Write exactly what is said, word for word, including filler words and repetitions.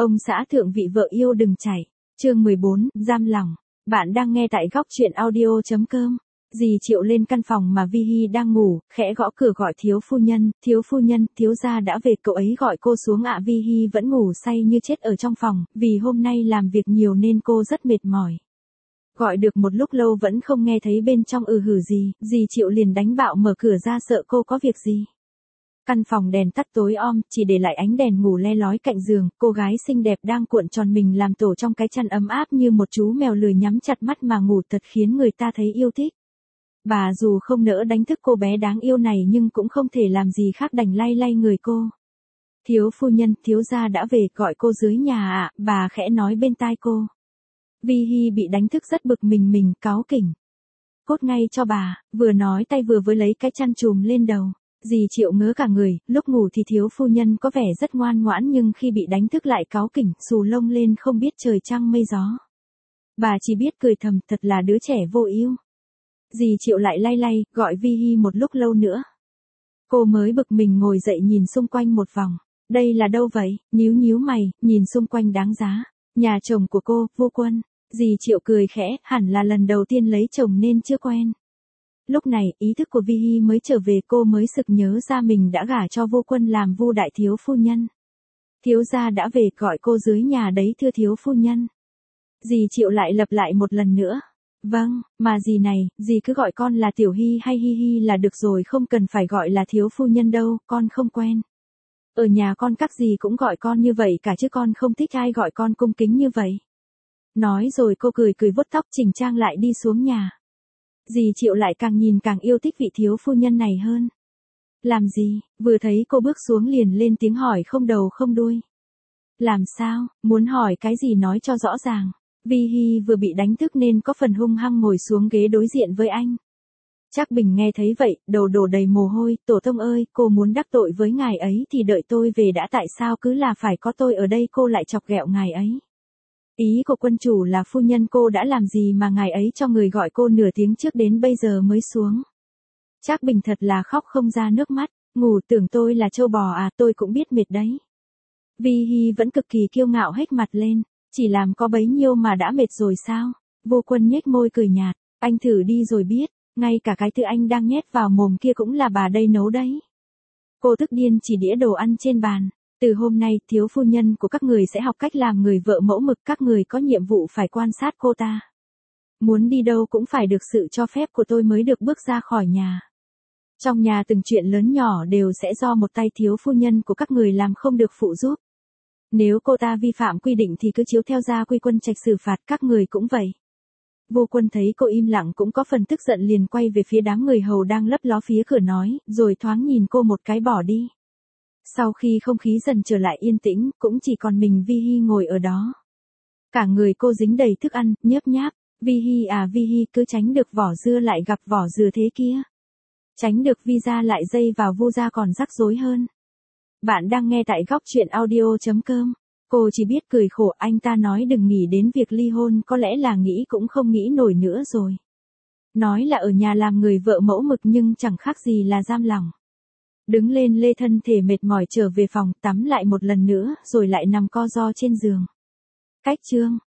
Ông xã thượng vị vợ yêu đừng chạy. Chương mười bốn, giam lòng. Bạn đang nghe tại góc truyện audio chấm com. Dì Triệu lên căn phòng mà Vi Hi đang ngủ, khẽ gõ cửa gọi thiếu phu nhân, thiếu phu nhân, thiếu gia đã về, cậu ấy gọi cô xuống ạ. Vi Hi vẫn ngủ say như chết ở trong phòng, vì hôm nay làm việc nhiều nên cô rất mệt mỏi. Gọi được một lúc lâu vẫn không nghe thấy bên trong ừ hử gì, dì Triệu liền đánh bạo mở cửa ra sợ cô có việc gì. Căn phòng đèn tắt tối om, chỉ để lại ánh đèn ngủ le lói cạnh giường, cô gái xinh đẹp đang cuộn tròn mình làm tổ trong cái chăn ấm áp như một chú mèo lười nhắm chặt mắt mà ngủ thật khiến người ta thấy yêu thích. Bà dù không nỡ đánh thức cô bé đáng yêu này nhưng cũng không thể làm gì khác đành lay lay người cô. Thiếu phu nhân, thiếu gia đã về, gọi cô dưới nhà ạ, à, bà khẽ nói bên tai cô. Vi Hi bị đánh thức rất bực mình mình, cáu kỉnh. Cốt ngay cho bà, vừa nói tay vừa với lấy cái chăn chùm lên đầu. Dì Triệu ngớ cả người, lúc ngủ thì thiếu phu nhân có vẻ rất ngoan ngoãn nhưng khi bị đánh thức lại cáu kỉnh, xù lông lên không biết trời trăng mây gió. Bà chỉ biết cười thầm, thật là đứa trẻ vô ưu. Dì Triệu lại lay lay, gọi Vi Hi một lúc lâu nữa. Cô mới bực mình ngồi dậy nhìn xung quanh một vòng. Đây là đâu vậy? Nhíu nhíu mày, nhìn xung quanh đáng giá. Nhà chồng của cô, Vô Quân. Dì Triệu cười khẽ, hẳn là lần đầu tiên lấy chồng nên chưa quen. Lúc này, ý thức của Vi Hi mới trở về, cô mới sực nhớ ra mình đã gả cho Vô Quân làm Vu đại thiếu phu nhân. Thiếu gia đã về, gọi cô dưới nhà đấy thưa thiếu phu nhân. Dì Triệu lại lặp lại một lần nữa. Vâng, mà dì này, dì cứ gọi con là Tiểu Hi hay Hi Hi là được rồi, không cần phải gọi là thiếu phu nhân đâu, con không quen. Ở nhà con các dì cũng gọi con như vậy cả chứ con không thích ai gọi con cung kính như vậy. Nói rồi cô cười cười vuốt tóc chỉnh trang lại đi xuống nhà. Dì Triệu lại càng nhìn càng yêu thích vị thiếu phu nhân này hơn. Làm gì, vừa thấy cô bước xuống liền lên tiếng hỏi không đầu không đuôi. Làm sao, muốn hỏi cái gì nói cho rõ ràng. Vi Hi vừa bị đánh thức nên có phần hung hăng ngồi xuống ghế đối diện với anh. Trác Bình nghe thấy vậy, đầu đổ đầy mồ hôi, tổ tông ơi, cô muốn đắc tội với ngài ấy thì đợi tôi về đã, tại sao cứ là phải có tôi ở đây, cô lại chọc ghẹo ngài ấy. Ý của quân chủ là phu nhân cô đã làm gì mà ngài ấy cho người gọi cô nửa tiếng trước đến bây giờ mới xuống. Trác Bình thật là khóc không ra nước mắt, ngủ tưởng tôi là trâu bò à, tôi cũng biết mệt đấy. Vi Hi vẫn cực kỳ kiêu ngạo hết mặt lên, chỉ làm có bấy nhiêu mà đã mệt rồi sao? Vô Quân nhếch môi cười nhạt, anh thử đi rồi biết, ngay cả cái thứ anh đang nhét vào mồm kia cũng là bà đây nấu đấy. Cô tức điên chỉ đĩa đồ ăn trên bàn. Từ hôm nay, thiếu phu nhân của các người sẽ học cách làm người vợ mẫu mực, các người có nhiệm vụ phải quan sát cô ta. Muốn đi đâu cũng phải được sự cho phép của tôi mới được bước ra khỏi nhà. Trong nhà từng chuyện lớn nhỏ đều sẽ do một tay thiếu phu nhân của các người làm, không được phụ giúp. Nếu cô ta vi phạm quy định thì cứ chiếu theo gia quy quân trạch xử phạt, các người cũng vậy. Vô Quân thấy cô im lặng cũng có phần tức giận liền quay về phía đám người hầu đang lấp ló phía cửa nói, rồi thoáng nhìn cô một cái bỏ đi. Sau khi không khí dần trở lại yên tĩnh, cũng chỉ còn mình Vi Hi ngồi ở đó. Cả người cô dính đầy thức ăn, nhớp nháp. Vi Hi à Vi Hi, cứ tránh được vỏ dưa lại gặp vỏ dừa thế kia. Tránh được Vi ra lại dây vào Vu ra còn rắc rối hơn. Bạn đang nghe tại góc truyện audio chấm com. Cô chỉ biết cười khổ, anh ta nói đừng nghĩ đến việc ly hôn, có lẽ là nghĩ cũng không nghĩ nổi nữa rồi. Nói là ở nhà làm người vợ mẫu mực nhưng chẳng khác gì là giam lòng. Đứng lên lê thân thể mệt mỏi trở về phòng, tắm lại một lần nữa, rồi lại nằm co ro trên giường. Cách chương.